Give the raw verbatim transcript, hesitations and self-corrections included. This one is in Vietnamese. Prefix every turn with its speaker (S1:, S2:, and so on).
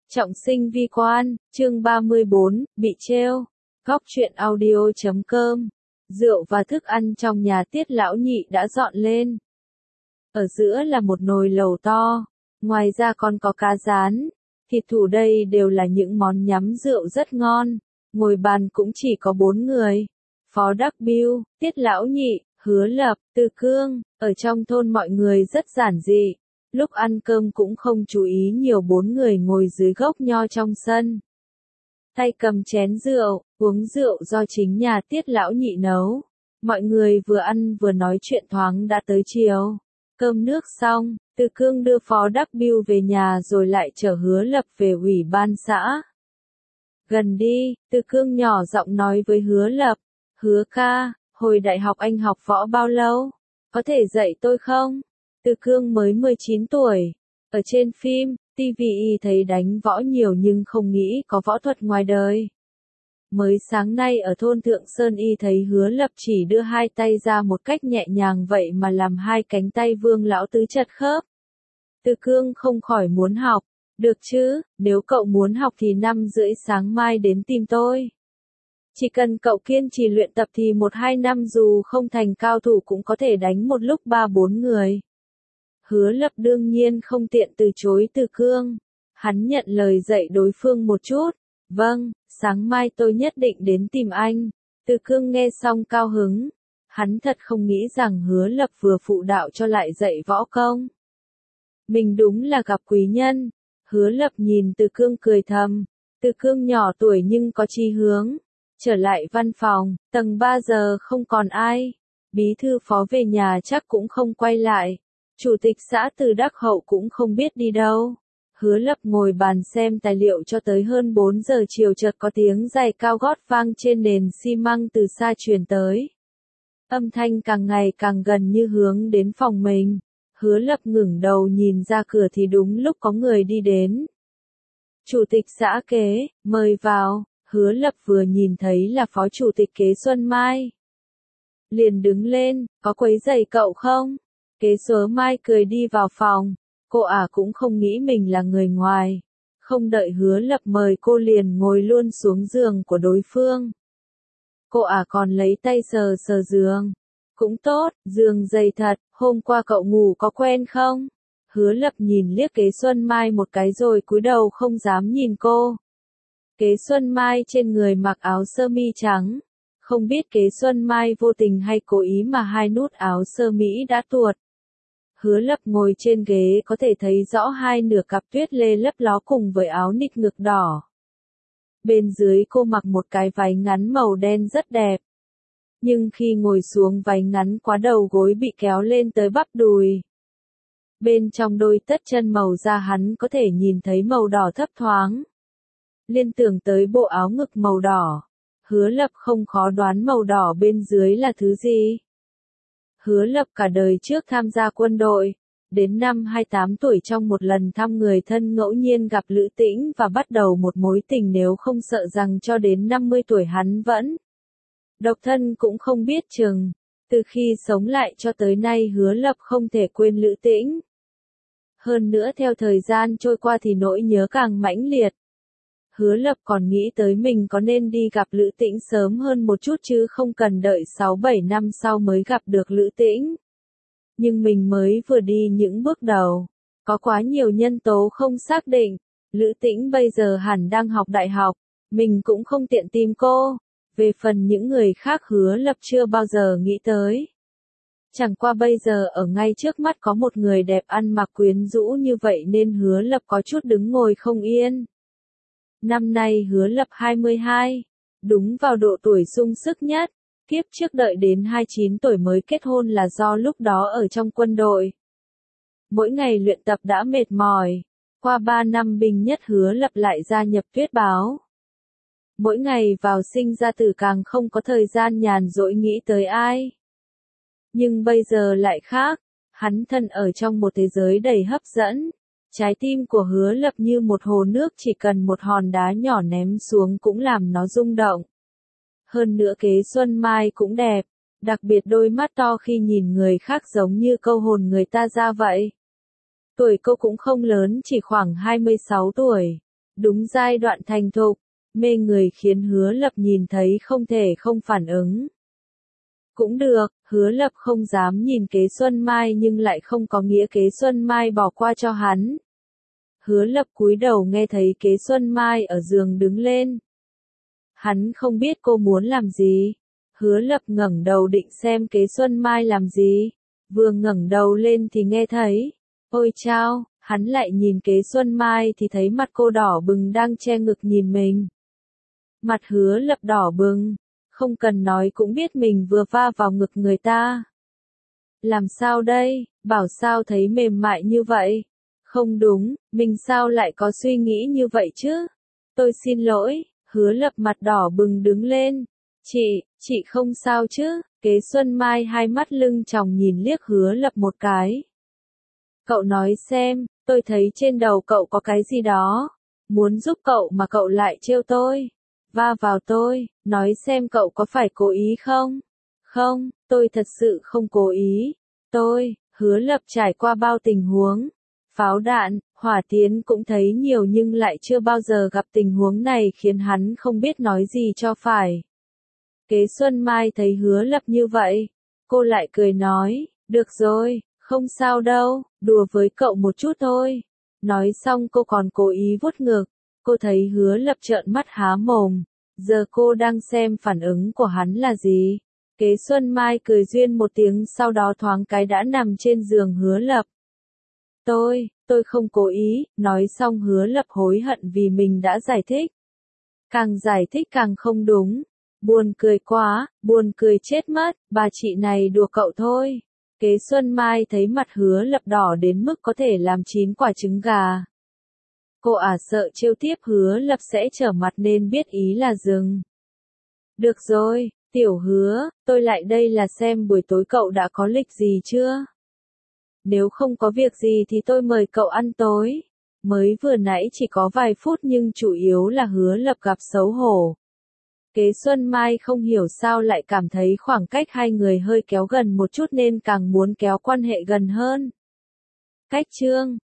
S1: Trọng sinh vi quan, chương ba mươi bốn, bị trêu. Góc truyện audio chấm com. Rượu và thức ăn trong nhà Tiết lão nhị đã dọn lên. Ở giữa là một nồi lẩu to, ngoài ra còn có cá rán, thịt thủ, đây đều là những món nhắm rượu rất ngon. Ngồi bàn cũng chỉ có bốn người. Phó Đắc Biêu, Tiết lão nhị, Hứa Lập, Từ Cương. Ở trong thôn mọi người rất giản dị. Lúc ăn cơm cũng không chú ý nhiều, bốn người ngồi dưới gốc nho trong sân. Tay cầm chén rượu, uống rượu do chính nhà Tiết lão nhị nấu. Mọi người vừa ăn vừa nói chuyện thoáng đã tới chiều. Cơm nước xong, Từ Cương đưa Phó Đắc Biêu về nhà rồi lại chở Hứa Lập về ủy ban xã. Gần đi, Từ Cương nhỏ giọng nói với Hứa Lập. Hứa ca, hồi đại học anh học võ bao lâu? Có thể dạy tôi không? Từ Cương mới mười chín tuổi. Ở trên phim, ti vi thấy đánh võ nhiều nhưng không nghĩ có võ thuật ngoài đời. Mới sáng nay ở thôn Thượng Sơn y thấy Hứa Lập chỉ đưa hai tay ra một cách nhẹ nhàng vậy mà làm hai cánh tay Vương lão tứ chật khớp. Từ Cương không khỏi muốn học. Được chứ, nếu cậu muốn học thì năm rưỡi sáng mai đến tìm tôi. Chỉ cần cậu kiên trì luyện tập thì một hai năm dù không thành cao thủ cũng có thể đánh một lúc ba bốn người. Hứa Lập đương nhiên không tiện từ chối Từ Cương. Hắn nhận lời dạy đối phương một chút. Vâng, sáng mai tôi nhất định đến tìm anh. Từ Cương nghe xong cao hứng. Hắn thật không nghĩ rằng Hứa Lập vừa phụ đạo cho lại dạy võ công. Mình đúng là gặp quý nhân. Hứa Lập nhìn Từ Cương cười thầm. Từ Cương nhỏ tuổi nhưng có chí hướng. Trở lại văn phòng, tầng ba giờ không còn ai. Bí thư phó về nhà chắc cũng không quay lại. Chủ tịch xã Từ Đắc Hậu cũng không biết đi đâu. Hứa Lập ngồi bàn xem tài liệu cho tới hơn bốn giờ chiều, chợt có tiếng giày cao gót vang trên nền xi măng từ xa truyền tới. Âm thanh càng ngày càng gần như hướng đến phòng mình. Hứa Lập ngẩng đầu nhìn ra cửa thì đúng lúc có người đi đến. Chủ tịch xã Kế, mời vào. Hứa Lập vừa nhìn thấy là phó chủ tịch Kế Xuân Mai. Liền đứng lên, có quấy rầy cậu không? Kế Xuân Mai cười đi vào phòng. Cô ả cũng không nghĩ mình là người ngoài. Không đợi Hứa Lập mời cô liền ngồi luôn xuống giường của đối phương. Cô ả còn lấy tay sờ sờ giường. Cũng tốt, giường dày thật, hôm qua cậu ngủ có quen không? Hứa Lập nhìn liếc Kế Xuân Mai một cái rồi cúi đầu không dám nhìn cô. Kế Xuân Mai trên người mặc áo sơ mi trắng. Không biết Kế Xuân Mai vô tình hay cố ý mà hai nút áo sơ mi đã tuột. Hứa Lập ngồi trên ghế có thể thấy rõ hai nửa cặp tuyết lê lấp ló cùng với áo nịt ngực đỏ. Bên dưới cô mặc một cái váy ngắn màu đen rất đẹp. Nhưng khi ngồi xuống váy ngắn quá đầu gối bị kéo lên tới bắp đùi. Bên trong đôi tất chân màu da hắn có thể nhìn thấy màu đỏ thấp thoáng. Liên tưởng tới bộ áo ngực màu đỏ. Hứa Lập không khó đoán màu đỏ bên dưới là thứ gì. Hứa Lập cả đời trước tham gia quân đội. Đến năm hai mươi tám tuổi trong một lần thăm người thân ngẫu nhiên gặp Lữ Tĩnh và bắt đầu một mối tình, nếu không sợ rằng cho đến năm mươi tuổi hắn vẫn độc thân cũng không biết chừng. Từ khi sống lại cho tới nay Hứa Lập không thể quên Lữ Tĩnh. Hơn nữa theo thời gian trôi qua thì nỗi nhớ càng mãnh liệt. Hứa Lập còn nghĩ tới mình có nên đi gặp Lữ Tĩnh sớm hơn một chút chứ không cần đợi sáu bảy năm sau mới gặp được Lữ Tĩnh. Nhưng mình mới vừa đi những bước đầu. Có quá nhiều nhân tố không xác định. Lữ Tĩnh bây giờ hẳn đang học đại học. Mình cũng không tiện tìm cô. Về phần những người khác Hứa Lập chưa bao giờ nghĩ tới. Chẳng qua bây giờ ở ngay trước mắt có một người đẹp ăn mặc quyến rũ như vậy nên Hứa Lập có chút đứng ngồi không yên. Năm nay Hứa Lập hai mươi hai, đúng vào độ tuổi sung sức nhất. Kiếp trước đợi đến hai mươi chín tuổi mới kết hôn là do lúc đó ở trong quân đội. Mỗi ngày luyện tập đã mệt mỏi. Qua ba năm binh nhất Hứa Lập lại gia nhập Tuyết Báo. Mỗi ngày vào sinh ra tử càng không có thời gian nhàn rỗi nghĩ tới ai. Nhưng bây giờ lại khác. Hắn thân ở trong một thế giới đầy hấp dẫn. Trái tim của Hứa Lập như một hồ nước, chỉ cần một hòn đá nhỏ ném xuống cũng làm nó rung động. Hơn nữa Kế Xuân Mai cũng đẹp, đặc biệt đôi mắt to khi nhìn người khác giống như câu hồn người ta ra vậy. Tuổi cô cũng không lớn, chỉ khoảng hai mươi sáu tuổi. đúng giai đoạn thành thục, mê người khiến Hứa Lập nhìn thấy không thể không phản ứng. Cũng được, Hứa Lập không dám nhìn Kế Xuân Mai nhưng lại không có nghĩa Kế Xuân Mai bỏ qua cho hắn. Hứa Lập cúi đầu nghe thấy Kế Xuân Mai ở giường đứng lên. Hắn không biết cô muốn làm gì. Hứa Lập ngẩng đầu định xem Kế Xuân Mai làm gì. Vừa ngẩng đầu lên thì nghe thấy. Ôi chao, hắn lại nhìn Kế Xuân Mai thì thấy mặt cô đỏ bừng đang che ngực nhìn mình. Mặt Hứa Lập đỏ bừng, không cần nói cũng biết mình vừa va vào ngực người ta. Làm sao đây, bảo sao thấy mềm mại như vậy? Không đúng, mình sao lại có suy nghĩ như vậy chứ? Tôi xin lỗi, Hứa Lập mặt đỏ bừng đứng lên. Chị, chị không sao chứ? Kế Xuân Mai hai mắt lưng tròng nhìn liếc Hứa Lập một cái. Cậu nói xem, tôi thấy trên đầu cậu có cái gì đó. Muốn giúp cậu mà cậu lại trêu tôi. Va vào tôi, nói xem cậu có phải cố ý không? Không, tôi thật sự không cố ý. Tôi, Hứa Lập trải qua bao tình huống. Pháo đạn, hỏa tiến cũng thấy nhiều nhưng lại chưa bao giờ gặp tình huống này khiến hắn không biết nói gì cho phải. Kế Xuân Mai thấy Hứa Lập như vậy. Cô lại cười nói, được rồi, không sao đâu, đùa với cậu một chút thôi. Nói xong cô còn cố ý vuốt ngực. Cô thấy Hứa Lập trợn mắt há mồm. Giờ cô đang xem phản ứng của hắn là gì. Kế Xuân Mai cười duyên một tiếng sau đó thoáng cái đã nằm trên giường Hứa Lập. Tôi, tôi không cố ý, nói xong Hứa Lập hối hận vì mình đã giải thích. Càng giải thích càng không đúng. Buồn cười quá, buồn cười chết mất, bà chị này đùa cậu thôi. Kế Xuân Mai thấy mặt Hứa Lập đỏ đến mức có thể làm chín quả trứng gà. Cô à sợ trêu tiếp Hứa Lập sẽ trở mặt nên biết ý là dừng. Được rồi, tiểu Hứa, tôi lại đây là xem buổi tối cậu đã có lịch gì chưa? Nếu không có việc gì thì tôi mời cậu ăn tối. Mới vừa nãy chỉ có vài phút nhưng chủ yếu là Hứa Lập gặp xấu hổ. Kế Xuân Mai không hiểu sao lại cảm thấy khoảng cách hai người hơi kéo gần một chút nên càng muốn kéo quan hệ gần hơn. Cách chương